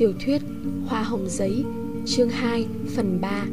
Tiểu thuyết Hoa hồng giấy, chương 2, phần 3.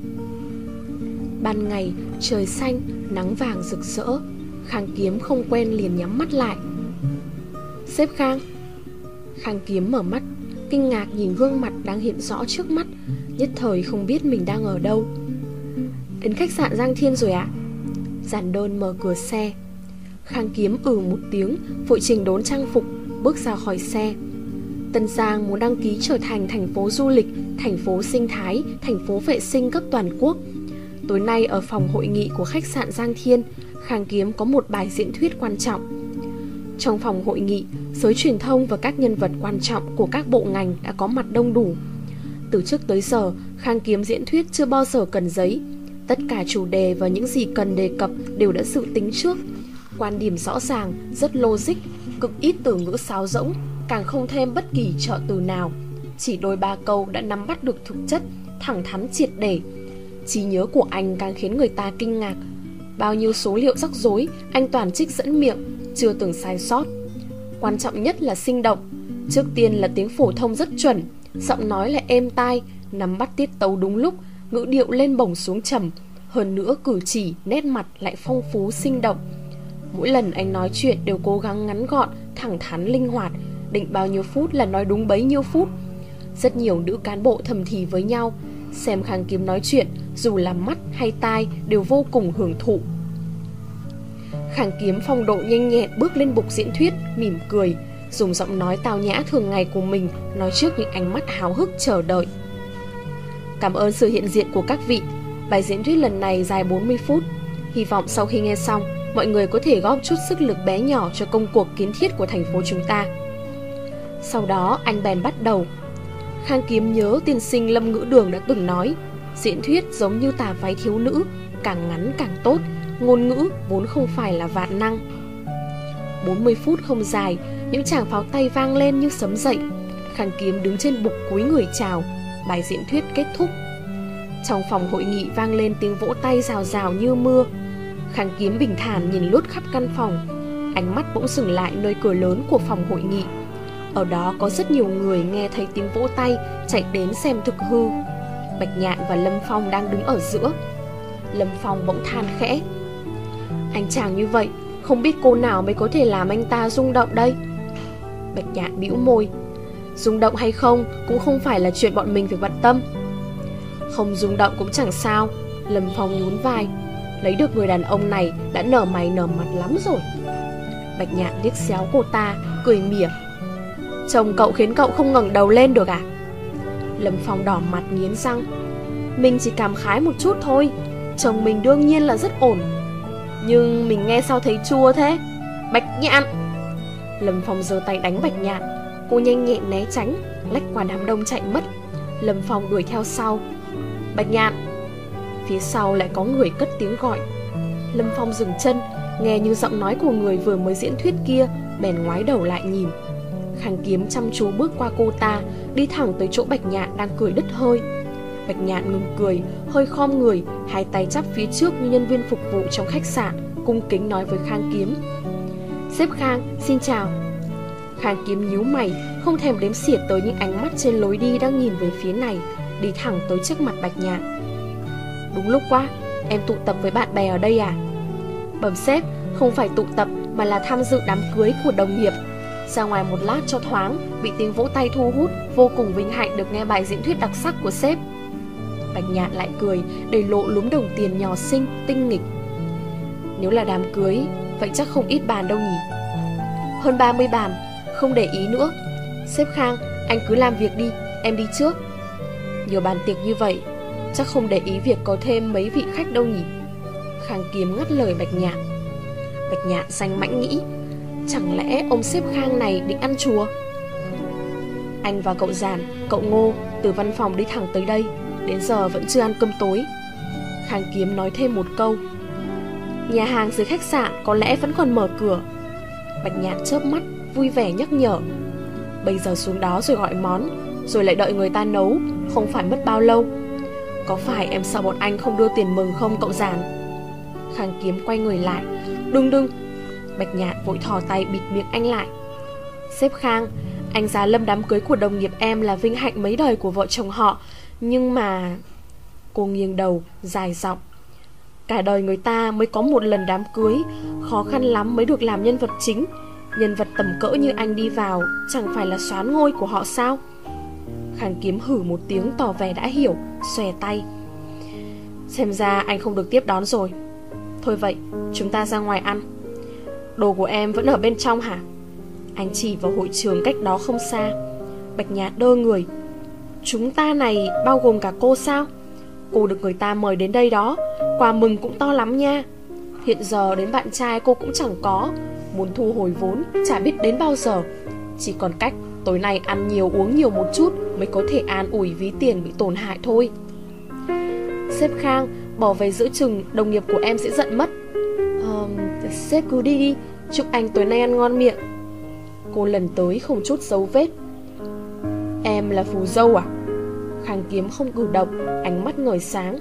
Ban ngày, trời xanh, nắng vàng rực rỡ. Khang Kiếm không quen liền nhắm mắt lại. Sếp Khang. Khang Kiếm mở mắt, kinh ngạc nhìn gương mặt đang hiện rõ trước mắt, nhất thời không biết mình đang ở đâu. Đến khách sạn Giang Thiên rồi ạ? Giản Đơn mở cửa xe. Khang Kiếm một tiếng, vội chỉnh đốn trang phục, bước ra khỏi xe. Tân Giang muốn đăng ký trở thành thành phố du lịch, thành phố sinh thái, thành phố vệ sinh cấp toàn quốc. Tối nay ở phòng hội nghị của khách sạn Giang Thiên, Khang Kiếm có một bài diễn thuyết quan trọng. Trong phòng hội nghị, giới truyền thông và các nhân vật quan trọng của các bộ ngành đã có mặt đông đủ. Từ trước tới giờ, Khang Kiếm diễn thuyết chưa bao giờ cần giấy. Tất cả chủ đề và những gì cần đề cập đều đã dự tính trước. Quan điểm rõ ràng, rất logic, cực ít từ ngữ sáo rỗng, càng không thêm bất kỳ trợ từ nào. Chỉ đôi ba câu đã nắm bắt được thực chất, thẳng thắn triệt để. Trí nhớ của anh càng khiến người ta kinh ngạc. Bao nhiêu số liệu rắc rối, anh toàn trích dẫn miệng, chưa từng sai sót. Quan trọng nhất là sinh động. Trước tiên là tiếng phổ thông rất chuẩn, giọng nói lại êm tai, nắm bắt tiết tấu đúng lúc, ngữ điệu lên bổng xuống trầm. Hơn nữa cử chỉ, nét mặt lại phong phú sinh động. Mỗi lần anh nói chuyện đều cố gắng ngắn gọn, thẳng thắn, linh hoạt. Định bao nhiêu phút là nói đúng bấy nhiêu phút. Rất nhiều nữ cán bộ thầm thì với nhau, xem Khang Kiếm nói chuyện, dù là mắt hay tai đều vô cùng hưởng thụ. Khang Kiếm phong độ nhanh nhẹn bước lên bục diễn thuyết, mỉm cười, dùng giọng nói tao nhã thường ngày của mình nói trước những ánh mắt háo hức chờ đợi. Cảm ơn sự hiện diện của các vị. Bài diễn thuyết lần này dài 40 phút. Hy vọng sau khi nghe xong, mọi người có thể góp chút sức lực bé nhỏ cho công cuộc kiến thiết của thành phố chúng ta. Sau đó anh bèn bắt đầu. Khang Kiếm nhớ tiên sinh Lâm Ngữ Đường đã từng nói, diễn thuyết giống như tà váy thiếu nữ, càng ngắn càng tốt, ngôn ngữ vốn không phải là vạn năng. 40 phút không dài, những tràng pháo tay vang lên như sấm dậy. Khang Kiếm đứng trên bục cúi người chào. Bài diễn thuyết kết thúc. Trong phòng hội nghị vang lên tiếng vỗ tay rào rào như mưa. Khang Kiếm bình thản nhìn lướt khắp căn phòng. Ánh mắt bỗng dừng lại nơi cửa lớn của phòng hội nghị. Ở đó có rất nhiều người nghe thấy tiếng vỗ tay, chạy đến xem thực hư. Bạch Nhạn và Lâm Phong đang đứng ở giữa. Lâm Phong bỗng than khẽ, anh chàng như vậy, không biết cô nào mới có thể làm anh ta rung động đây. Bạch Nhạn bĩu môi, rung động hay không cũng không phải là chuyện bọn mình phải bận tâm. Không rung động cũng chẳng sao. Lâm Phong nhún vai, lấy được người đàn ông này đã nở mày nở mặt lắm rồi. Bạch Nhạn liếc xéo cô ta, cười mỉa, chồng cậu khiến cậu không ngẩng đầu lên được à? Lâm Phong đỏ mặt nghiến răng, mình chỉ cảm khái một chút thôi. Chồng mình đương nhiên là rất ổn, nhưng mình nghe sao thấy chua thế. Bạch Nhạn! Lâm Phong giơ tay đánh Bạch Nhạn. Cô nhanh nhẹn né tránh, lách qua đám đông chạy mất. Lâm Phong đuổi theo sau. Bạch Nhạn! Phía sau lại có người cất tiếng gọi. Lâm Phong dừng chân, nghe như giọng nói của người vừa mới diễn thuyết kia, bèn ngoái đầu lại nhìn. Khang Kiếm chăm chú bước qua cô ta, đi thẳng tới chỗ Bạch Nhạn đang cười đứt hơi. Bạch Nhạn ngừng cười, hơi khom người, hai tay chắp phía trước như nhân viên phục vụ trong khách sạn, cung kính nói với Khang Kiếm, sếp Khang, xin chào. Khang Kiếm nhíu mày, không thèm đếm xỉa tới những ánh mắt trên lối đi đang nhìn về phía này, đi thẳng tới trước mặt Bạch Nhạn. Đúng lúc quá, em tụ tập với bạn bè ở đây à? Bẩm sếp, không phải tụ tập mà là tham dự đám cưới của đồng nghiệp. Ra ngoài một lát cho thoáng, bị tiếng vỗ tay thu hút, vô cùng vinh hạnh được nghe bài diễn thuyết đặc sắc của sếp. Bạch Nhạn lại cười, để lộ lúm đồng tiền nhỏ xinh, tinh nghịch. Nếu là đám cưới, vậy chắc không ít bàn đâu nhỉ? Hơn 30 bàn, không để ý nữa. Sếp Khang, anh cứ làm việc đi, em đi trước. Nhiều bàn tiệc như vậy, chắc không để ý việc có thêm mấy vị khách đâu nhỉ? Khang Kiếm ngắt lời Bạch Nhạn. Bạch Nhạn xanh mãnh nghĩ, chẳng lẽ ông sếp Khang này định ăn chùa? Anh và cậu Giản, cậu Ngô từ văn phòng đi thẳng tới đây, đến giờ vẫn chưa ăn cơm tối. Khang Kiếm nói thêm một câu. Nhà hàng dưới khách sạn có lẽ vẫn còn mở cửa. Bạch Nhạn chớp mắt, vui vẻ nhắc nhở. Bây giờ xuống đó rồi gọi món, rồi lại đợi người ta nấu, không phải mất bao lâu. Có phải em sợ bọn anh không đưa tiền mừng không cậu Giản? Khang Kiếm quay người lại. Đừng! Bạch Nhạn vội thò tay bịt miệng anh lại. Sếp Khang, Anh giá lâm đám cưới của đồng nghiệp em là vinh hạnh mấy đời của vợ chồng họ. Nhưng mà... Cô nghiêng đầu, dài giọng. Cả đời người ta mới có một lần đám cưới, khó khăn lắm mới được làm nhân vật chính. Nhân vật tầm cỡ như anh đi vào chẳng phải là soán ngôi của họ sao? Khang Kiếm hử một tiếng tỏ vẻ đã hiểu, xòe tay. Xem ra anh không được tiếp đón rồi. Thôi vậy, chúng ta ra ngoài ăn. Đồ của em vẫn ở bên trong hả? Anh chỉ vào hội trường cách đó không xa. Bạch Nhạn đơ người. Chúng ta này bao gồm cả cô sao? Cô được người ta mời đến đây đó, quà mừng cũng to lắm nha. Hiện giờ đến bạn trai cô cũng chẳng có, muốn thu hồi vốn chả biết đến bao giờ. Chỉ còn cách tối nay ăn nhiều uống nhiều một chút mới có thể an ủi ví tiền bị tổn hại thôi. Sếp Khang, bỏ về giữa chừng đồng nghiệp của em sẽ giận mất. Sếp cứ đi đi, chúc anh tối nay ăn ngon miệng. Cô lần tới không chút dấu vết. Em là phù dâu à? Khang Kiếm không cử động, ánh mắt ngời sáng.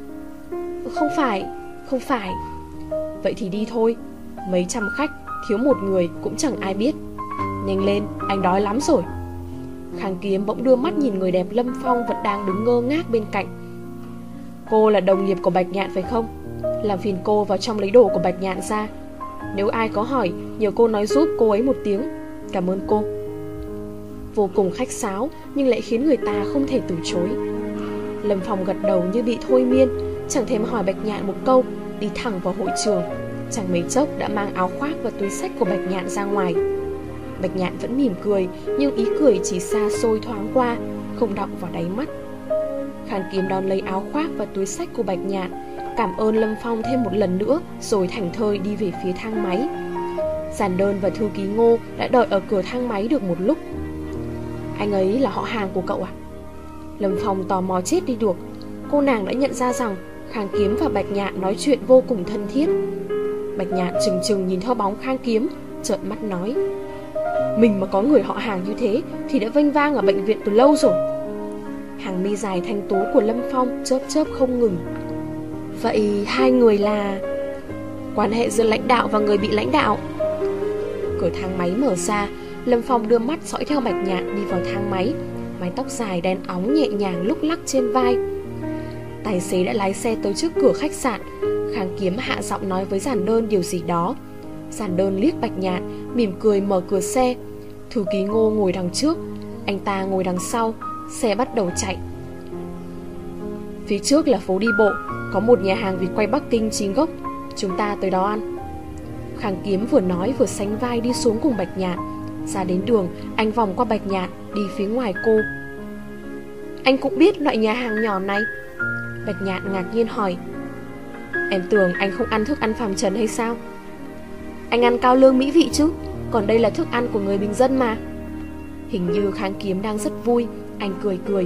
Không phải. Vậy thì đi thôi, mấy trăm khách, thiếu một người cũng chẳng ai biết. Nhanh lên, anh đói lắm rồi. Khang Kiếm bỗng đưa mắt nhìn người đẹp Lâm Phong vẫn đang đứng ngơ ngác bên cạnh. Cô là đồng nghiệp của Bạch Nhạn phải không? Làm phiền cô vào trong lấy đồ của Bạch Nhạn ra. Nếu ai có hỏi, nhờ cô nói giúp cô ấy một tiếng. Cảm ơn cô. Vô cùng khách sáo, nhưng lại khiến người ta không thể từ chối. Lâm Phong gật đầu như bị thôi miên, chẳng thèm hỏi Bạch Nhạn một câu, đi thẳng vào hội trường. Chẳng mấy chốc đã mang áo khoác và túi xách của Bạch Nhạn ra ngoài. Bạch Nhạn vẫn mỉm cười, nhưng ý cười chỉ xa xôi thoáng qua, không đọng vào đáy mắt. Khang Kiếm đón lấy áo khoác và túi xách của Bạch Nhạn, cảm ơn Lâm Phong thêm một lần nữa, rồi thảnh thơi đi về phía thang máy. Giản Đơn và thư ký Ngô đã đợi ở cửa thang máy được một lúc. Anh ấy là họ hàng của cậu à? Lâm Phong tò mò chết đi được. Cô nàng đã nhận ra rằng Khang Kiếm và Bạch Nhạn nói chuyện vô cùng thân thiết. Bạch Nhạn chừng chừng nhìn theo bóng Khang Kiếm, trợn mắt nói: Mình mà có người họ hàng như thế thì đã vênh vang ở bệnh viện từ lâu rồi. Hàng mi dài thanh tú của Lâm Phong chớp chớp không ngừng. Vậy hai người là... Quan hệ giữa lãnh đạo và người bị lãnh đạo. Cửa thang máy mở ra, Lâm Phong đưa mắt dõi theo Bạch Nhạn đi vào thang máy. Mái tóc dài đen óng nhẹ nhàng lúc lắc trên vai. Tài xế đã lái xe tới trước cửa khách sạn. Khang Kiếm hạ giọng nói với Giản Đơn điều gì đó. Giản Đơn liếc Bạch Nhạn, mỉm cười mở cửa xe. Thư ký Ngô ngồi đằng trước, anh ta ngồi đằng sau. Xe bắt đầu chạy. Phía trước là phố đi bộ, có một nhà hàng vịt quay Bắc Kinh chính gốc. Chúng ta tới đó ăn. Khang Kiếm vừa nói vừa sánh vai đi xuống cùng Bạch Nhạn. Ra đến đường, anh vòng qua Bạch Nhạn, đi phía ngoài cô. Anh cũng biết loại nhà hàng nhỏ này? Bạch Nhạn ngạc nhiên hỏi. Em tưởng anh không ăn thức ăn phàm trần hay sao? Anh ăn cao lương mỹ vị chứ, còn đây là thức ăn của người bình dân mà. Hình như Khang Kiếm đang rất vui. Anh cười cười.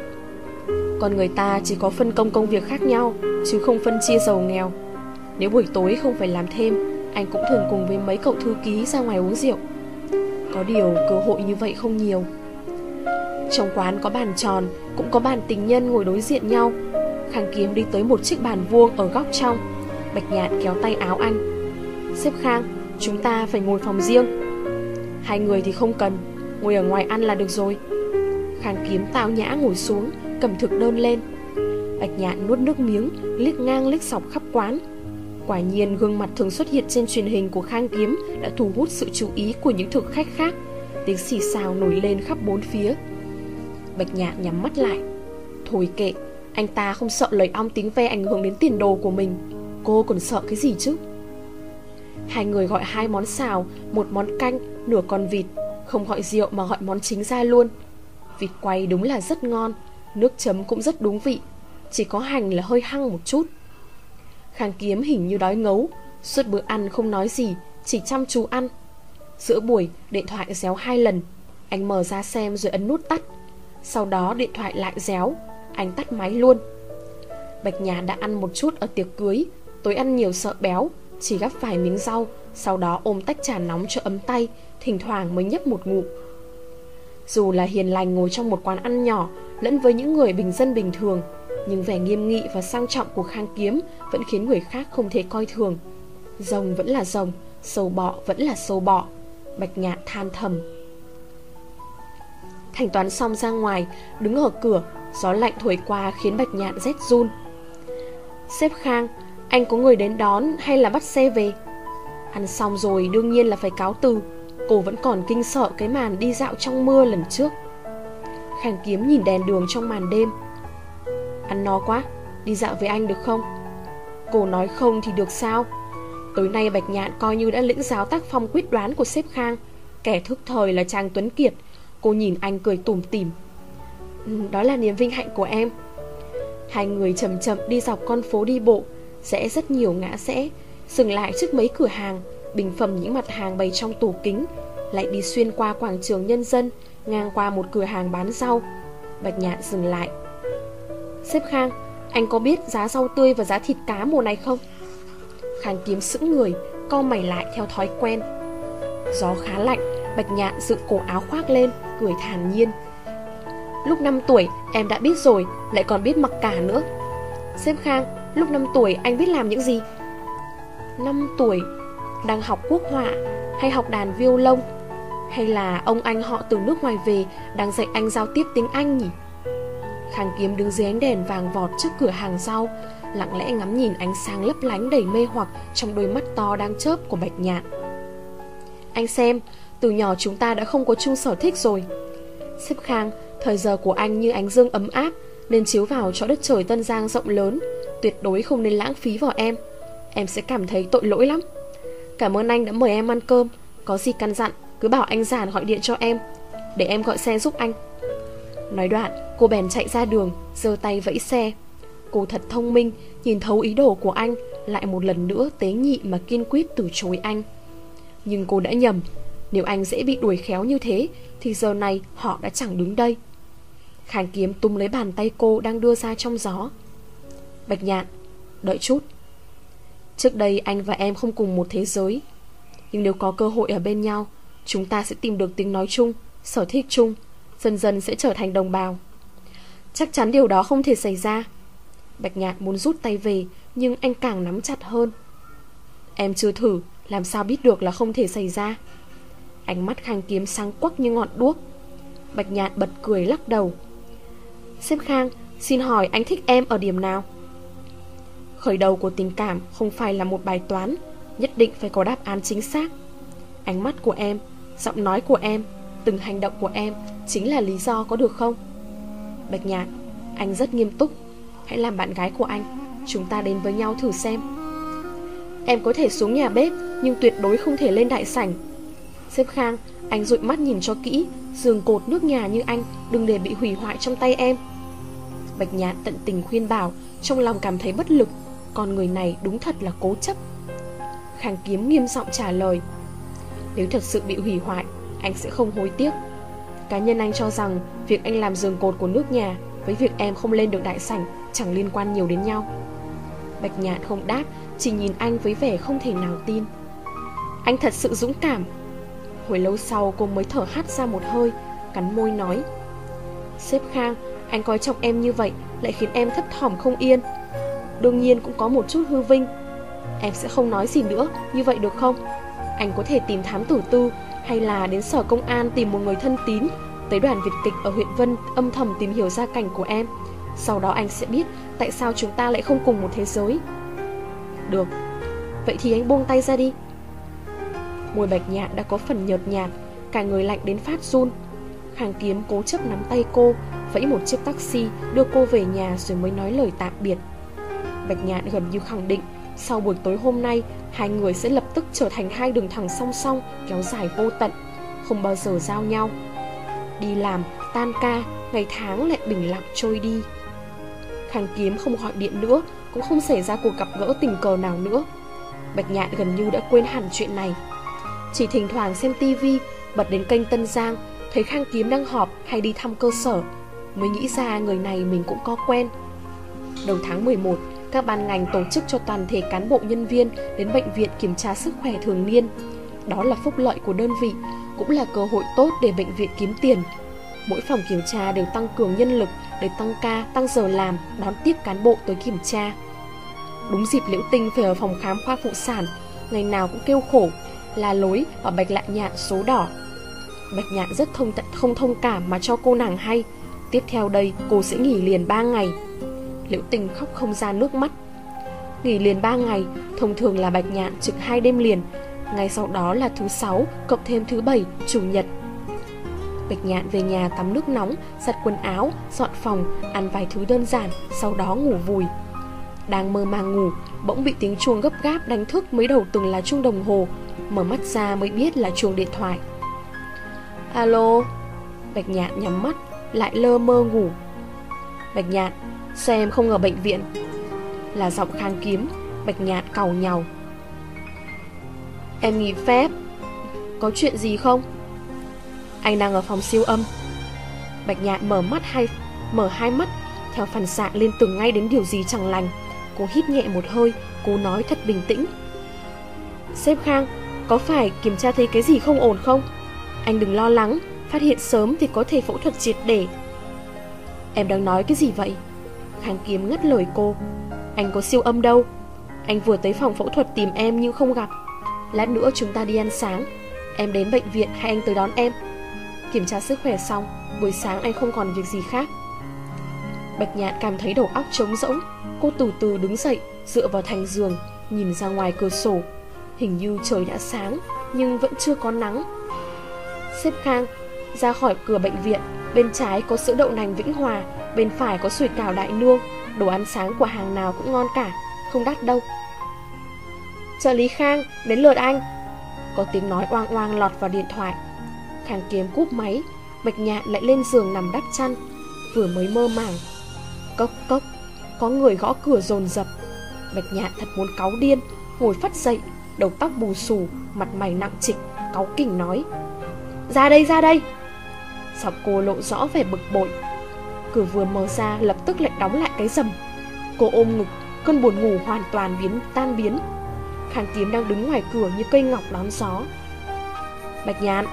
Con người ta chỉ có phân công công việc khác nhau, chứ không phân chia giàu nghèo. Nếu buổi tối không phải làm thêm, anh cũng thường cùng với mấy cậu thư ký ra ngoài uống rượu. Có điều cơ hội như vậy không nhiều. Trong quán có bàn tròn, cũng có bàn tình nhân ngồi đối diện nhau. Khang Kiếm đi tới một chiếc bàn vuông ở góc trong. Bạch Nhạn kéo tay áo anh. Sếp Khang, chúng ta phải ngồi phòng riêng. Hai người thì không cần, ngồi ở ngoài ăn là được rồi. Khang Kiếm tao nhã ngồi xuống, cầm thực đơn lên. Bạch Nhạn nuốt nước miếng, liếc ngang liếc dọc khắp quán. Quả nhiên gương mặt thường xuất hiện trên truyền hình của Khang Kiếm đã thu hút sự chú ý của những thực khách khác. Tiếng xì xào nổi lên khắp bốn phía. Bạch Nhạn nhắm mắt lại. Thôi kệ, anh ta không sợ lời ong tiếng ve ảnh hưởng đến tiền đồ của mình. Cô còn sợ cái gì chứ? Hai người gọi 2 món xào, 1 món canh, nửa con vịt. Không gọi rượu mà gọi món chính ra luôn. Vịt quay đúng là rất ngon, nước chấm cũng rất đúng vị, chỉ có hành là hơi hăng một chút. Khang Kiếm hình như đói ngấu, suốt bữa ăn không nói gì, chỉ chăm chú ăn. Giữa buổi, điện thoại réo 2 lần. Anh mở ra xem rồi ấn nút tắt. Sau đó điện thoại lại réo, anh tắt máy luôn. Bạch Nhạn đã ăn một chút ở tiệc cưới, tối ăn nhiều sợ béo, chỉ gắp vài miếng rau, sau đó ôm tách trà nóng cho ấm tay, thỉnh thoảng mới nhấp một ngụm. Dù là hiền lành ngồi trong một quán ăn nhỏ lẫn với những người bình dân bình thường, nhưng vẻ nghiêm nghị và sang trọng của Khang Kiếm vẫn khiến người khác không thể coi thường. Rồng vẫn là rồng, sâu bọ vẫn là sâu bọ. Bạch Nhạn than thầm. Thanh toán xong ra ngoài, đứng ở cửa, gió lạnh thổi qua khiến Bạch Nhạn rét run. Sếp Khang, anh có người đến đón hay là bắt xe về? Ăn xong rồi đương nhiên là phải cáo từ. Cô vẫn còn kinh sợ cái màn đi dạo trong mưa lần trước. Khang Kiếm nhìn đèn đường trong màn đêm. Ăn no quá, đi dạo với anh được không? Cô nói không thì được sao? Tối nay Bạch Nhạn coi như đã lĩnh giáo tác phong quyết đoán của sếp Khang. Kẻ thức thời là Trang Tuấn Kiệt. Cô nhìn anh cười tủm tỉm. Đó là niềm vinh hạnh của em. Hai người chậm chậm đi dọc con phố đi bộ, rẽ rất nhiều ngã rẽ, dừng lại trước mấy cửa hàng, bình phẩm những mặt hàng bày trong tủ kính, lại đi xuyên qua quảng trường Nhân Dân, ngang qua một cửa hàng bán rau. Bạch Nhạn dừng lại. Sếp Khang, anh có biết giá rau tươi và giá thịt cá mùa này không? Khang Kiếm sững người, cau mày lại theo thói quen. Gió khá lạnh, Bạch Nhạn dựng cổ áo khoác lên, cười thản nhiên. Lúc 5 tuổi em đã biết rồi, lại còn biết mặc cả nữa. Sếp Khang, lúc 5 tuổi anh biết làm những gì? 5 tuổi, đang học quốc họa hay học đàn violon? Hay là ông anh họ từ nước ngoài về đang dạy anh giao tiếp tiếng Anh nhỉ? Khang Kiếm đứng dưới ánh đèn vàng vọt trước cửa hàng rau, lặng lẽ ngắm nhìn ánh sáng lấp lánh đầy mê hoặc trong đôi mắt to đang chớp của Bạch Nhạn. Anh xem, từ nhỏ chúng ta đã không có chung sở thích rồi. Sếp Khang, thời giờ của anh như ánh dương ấm áp, nên chiếu vào cho đất trời Tân Giang rộng lớn, tuyệt đối không nên lãng phí vào em. Em sẽ cảm thấy tội lỗi lắm. Cảm ơn anh đã mời em ăn cơm. Có gì căn dặn cứ bảo anh Giản gọi điện cho em, để em gọi xe giúp anh. Nói đoạn, cô bèn chạy ra đường, giơ tay vẫy xe. Cô thật thông minh, nhìn thấu ý đồ của anh, lại một lần nữa tế nhị mà kiên quyết từ chối anh. Nhưng cô đã nhầm. Nếu anh dễ bị đuổi khéo như thế thì giờ này họ đã chẳng đứng đây. Khang Kiếm túm lấy bàn tay cô đang đưa ra trong gió. Bạch Nhạn, đợi chút. Trước đây anh và em không cùng một thế giới, nhưng nếu có cơ hội ở bên nhau, chúng ta sẽ tìm được tiếng nói chung, sở thích chung, dần dần sẽ trở thành đồng bào. Chắc chắn điều đó không thể xảy ra. Bạch Nhạn muốn rút tay về, nhưng anh càng nắm chặt hơn. Em chưa thử, làm sao biết được là không thể xảy ra? Ánh mắt Khang Kiếm sáng quắc như ngọn đuốc. Bạch Nhạn bật cười lắc đầu. Sếp Khang, xin hỏi anh thích em ở điểm nào? Khởi đầu của tình cảm không phải là một bài toán, nhất định phải có đáp án chính xác. Ánh mắt của em, giọng nói của em, từng hành động của em chính là lý do, có được không? Bạch Nhạn, anh rất nghiêm túc. Hãy làm bạn gái của anh, chúng ta đến với nhau thử xem. Em có thể xuống nhà bếp, nhưng tuyệt đối không thể lên đại sảnh. Sếp Khang, anh dụi mắt nhìn cho kỹ, giường cột nước nhà như anh đừng để bị hủy hoại trong tay em. Bạch Nhạn tận tình khuyên bảo, trong lòng cảm thấy bất lực. Con người này đúng thật là cố chấp. Khang Kiếm nghiêm giọng trả lời. Nếu thật sự bị hủy hoại, anh sẽ không hối tiếc. Cá nhân anh cho rằng việc anh làm giường cột của nước nhà với việc em không lên được đại sảnh chẳng liên quan nhiều đến nhau. Bạch Nhạn không đáp, chỉ nhìn anh với vẻ không thể nào tin. Anh thật sự dũng cảm. Hồi lâu sau cô mới thở hắt ra một hơi, cắn môi nói. Sếp Khang, anh coi trọng em như vậy lại khiến em thấp thỏm không yên. Đương nhiên cũng có một chút hư vinh. Em sẽ không nói gì nữa, như vậy được không? Anh có thể tìm thám tử Tư, hay là đến sở công an tìm một người thân tín, tới đoàn Việt kịch ở huyện Vân âm thầm tìm hiểu gia cảnh của em. Sau đó anh sẽ biết tại sao chúng ta lại không cùng một thế giới. Được, vậy thì anh buông tay ra đi. Môi Bạch Nhạn đã có phần nhợt nhạt, cả người lạnh đến phát run. Khang Kiếm cố chấp nắm tay cô, vẫy một chiếc taxi đưa cô về nhà rồi mới nói lời tạm biệt. Bạch Nhạn gần như khẳng định sau buổi tối hôm nay, hai người sẽ lập tức trở thành hai đường thẳng song song kéo dài vô tận, không bao giờ giao nhau. Đi làm, tan ca, ngày tháng lại bình lặng trôi đi. Khang Kiếm không gọi điện nữa, cũng không xảy ra cuộc gặp gỡ tình cờ nào nữa. Bạch Nhạn gần như đã quên hẳn chuyện này. Chỉ thỉnh thoảng xem tivi, bật đến kênh Tân Giang, thấy Khang Kiếm đang họp hay đi thăm cơ sở, mới nghĩ ra người này mình cũng có quen. Đầu tháng 11, các ban ngành tổ chức cho toàn thể cán bộ nhân viên đến bệnh viện kiểm tra sức khỏe thường niên. Đó là phúc lợi của đơn vị, cũng là cơ hội tốt để bệnh viện kiếm tiền. Mỗi phòng kiểm tra đều tăng cường nhân lực để tăng ca, tăng giờ làm, đón tiếp cán bộ tới kiểm tra. Đúng dịp Liễu Tinh phải ở phòng khám khoa phụ sản, ngày nào cũng kêu khổ, la lối và Bạch Nhạn số đỏ. Bạch Nhạn rất không thông cảm mà cho cô nàng hay. Tiếp theo đây cô sẽ nghỉ liền 3 ngày. Liễu Tình khóc không ra nước mắt. Nghỉ liền 3 ngày, thông thường là Bạch Nhạn trực 2 đêm liền. Ngay sau đó là thứ 6 cộng thêm thứ 7, chủ nhật. Bạch Nhạn về nhà tắm nước nóng, giặt quần áo, dọn phòng, ăn vài thứ đơn giản, sau đó ngủ vùi. Đang mơ màng ngủ, bỗng bị tiếng chuông gấp gáp đánh thức, mới đầu tưởng là chuông đồng hồ, mở mắt ra mới biết là chuông điện thoại. Alo. Bạch Nhạn nhắm mắt, lại lơ mơ ngủ. Bạch Nhạn, sao em không ở bệnh viện? Là giọng Khang Kiếm. Bạch Nhạn càu nhàu. Em nghỉ phép. Có chuyện gì không? Anh đang ở phòng siêu âm. Bạch Nhạn mở hai mắt, theo phản xạ liên tưởng ngay đến điều gì chẳng lành. Cô hít nhẹ một hơi, cô nói thật bình tĩnh. Sếp Khang, có phải kiểm tra thấy cái gì không ổn không? Anh đừng lo lắng, phát hiện sớm thì có thể phẫu thuật triệt để. Em đang nói cái gì vậy? Khang Kiếm ngắt lời cô. Anh có siêu âm đâu. Anh vừa tới phòng phẫu thuật tìm em nhưng không gặp. Lát nữa chúng ta đi ăn sáng. Em đến bệnh viện hay anh tới đón em? Kiểm tra sức khỏe xong, buổi sáng anh không còn việc gì khác. Bạch Nhạn cảm thấy đầu óc trống rỗng. Cô từ từ đứng dậy, dựa vào thành giường, nhìn ra ngoài cửa sổ. Hình như trời đã sáng, nhưng vẫn chưa có nắng. Sếp Khang, ra khỏi cửa bệnh viện, bên trái có sữa đậu nành Vĩnh Hòa, bên phải có sủi cảo Đại Nương. Đồ ăn sáng của hàng nào cũng ngon cả, không đắt đâu. Trợ lý Khang, đến lượt anh. Có tiếng nói oang oang lọt vào điện thoại. Khang Kiếm cúp máy. Bạch Nhạn lại lên giường nằm đắp chăn. Vừa mới mơ màng. Cốc cốc, có người gõ cửa dồn dập. Bạch Nhạn thật muốn cáu điên, ngồi phắt dậy, đầu tóc bù xù, mặt mày nặng trịch, cáu kỉnh nói: Ra đây, ra đây. Giọng cô lộ rõ vẻ bực bội. Cửa vừa mở ra lập tức lại đóng lại cái rầm. Cô ôm ngực, cơn buồn ngủ hoàn toàn tan biến. Khang Kiếm đang đứng ngoài cửa như cây ngọc đón gió. Bạch Nhạn.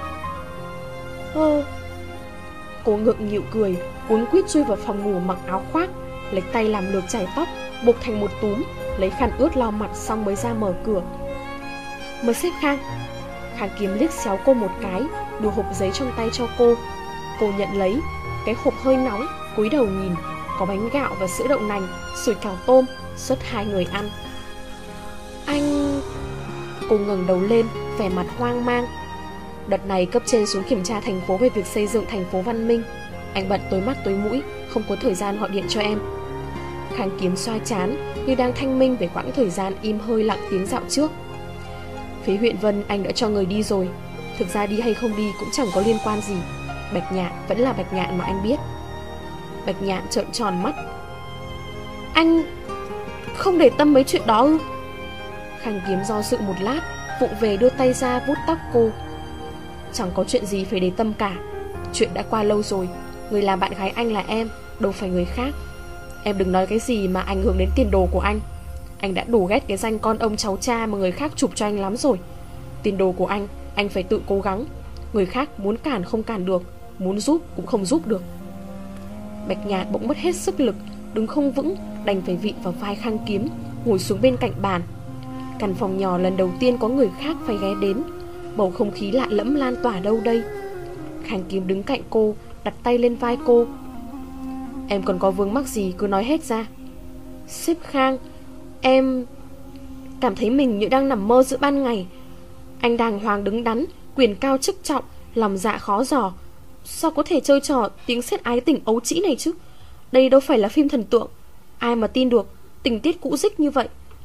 Cô ngượng nghịu cười, cuống quýt chui vào phòng ngủ mặc áo khoác, lấy tay làm lược chải tóc, buộc thành một túm, lấy khăn ướt lau mặt xong mới ra mở cửa. Mời sếp Khang. Khang Kiếm liếc xéo cô một cái, đưa hộp giấy trong tay cho cô. Cô nhận lấy, cái hộp hơi nóng, cúi đầu nhìn, có bánh gạo và sữa đậu nành, sủi cảo tôm, suốt 2 người ăn. Anh... Cô ngẩng đầu lên, vẻ mặt hoang mang. Đợt này cấp trên xuống kiểm tra thành phố về việc xây dựng thành phố văn minh. Anh bận tối mắt tối mũi, không có thời gian gọi điện cho em. Khang Kiếm xoa trán, như đang thanh minh về quãng thời gian im hơi lặng tiếng dạo trước. Phía huyện Vân anh đã cho người đi rồi. Thực ra đi hay không đi cũng chẳng có liên quan gì. Bạch Nhạn vẫn là Bạch Nhạn mà anh biết. Bạch Nhạn trợn tròn mắt. Anh không để tâm mấy chuyện đó ư? Khang Kiếm do dự một lát, vụng về đưa tay ra vuốt tóc cô. Chẳng có chuyện gì phải để tâm cả. Chuyện đã qua lâu rồi. Người làm bạn gái anh là em, đâu phải người khác. Em đừng nói cái gì mà ảnh hưởng đến tiền đồ của anh. Anh đã đủ ghét cái danh con ông cháu cha mà người khác chụp cho anh lắm rồi. Tiền đồ của anh phải tự cố gắng. Người khác muốn cản không cản được, muốn giúp cũng không giúp được. Bạch Nhạn bỗng mất hết sức lực, đứng không vững, đành phải vịn vào vai Khang Kiếm, ngồi xuống bên cạnh bàn. Căn phòng nhỏ lần đầu tiên có người khác phải ghé đến. Bầu không khí lạ lẫm lan tỏa đâu đây. Khang Kiếm đứng cạnh cô, đặt tay lên vai cô. Em còn có vướng mắc gì cứ nói hết ra. Sếp Khang, em cảm thấy mình như đang nằm mơ giữa ban ngày. Anh đàng hoàng đứng đắn, quyền cao chức trọng, lòng dạ khó dò. Sao có thể chơi trò tiếng sét ái tình ấu trĩ này chứ? Đây đâu phải là phim thần tượng. Ai mà tin được tình tiết cũ dích như vậy.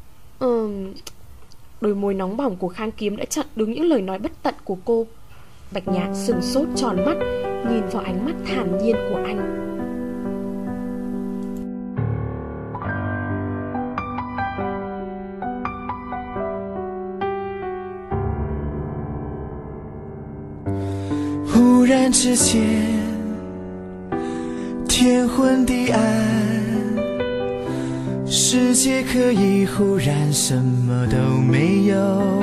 Đôi môi nóng bỏng của Khang Kiếm đã chặn đứng những lời nói bất tận của cô. Bạch Nhạn sừng sốt tròn mắt, nhìn vào ánh mắt thản nhiên của anh. 忽然之间，天昏地暗，世界可以忽然什么都没有。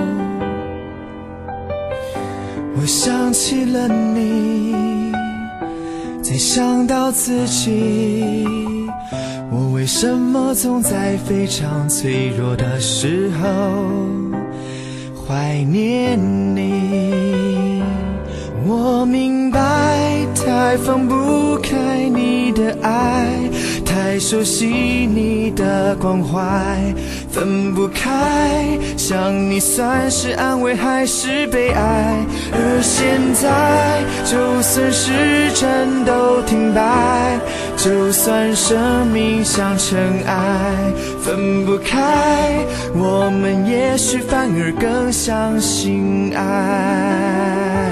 我想起了你，再想到自己，我为什么总在非常脆弱的时候怀念你？ 我明白，太放不开你的爱，太熟悉你的关怀，分不开，想你算是安慰还是悲哀？而现在，就算时针都停摆，就算生命像尘埃，分不开，我们也许反而更相信爱。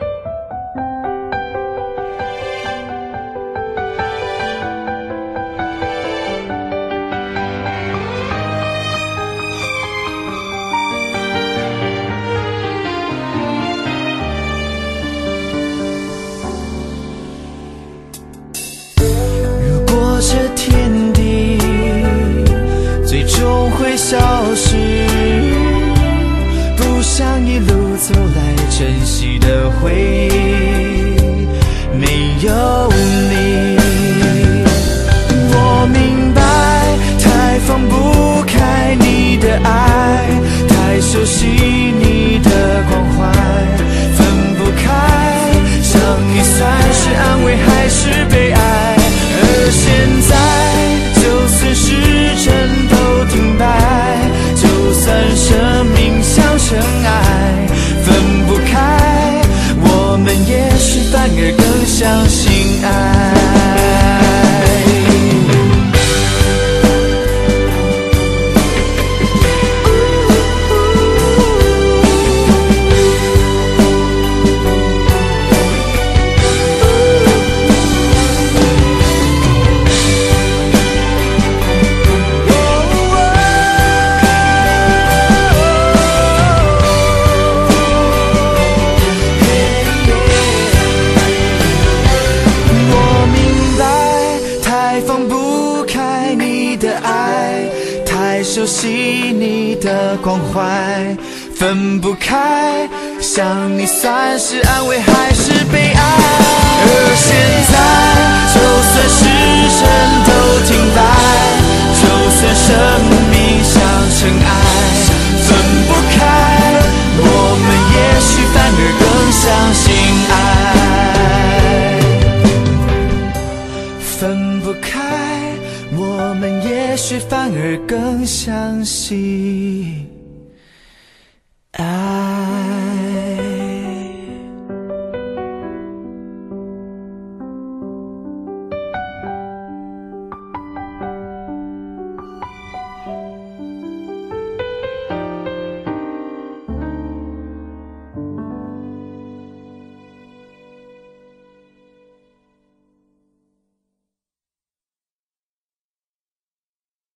这天地最终会消失，不想一路走来珍惜的回忆没有你。我明白，太放不开你的爱，太熟悉你的关怀，分不开，想你算是安慰还是悲哀？而现在，就算时针都停摆，就算生命像尘埃，分不开，我们也许反而更相信爱。熟悉你的关怀，分不开，想你算是安慰还是悲哀？而现在，就算时针都停摆，就算生命像尘埃，分不开，我们也许反而更相信爱。分不开，我们也许反而更相信爱。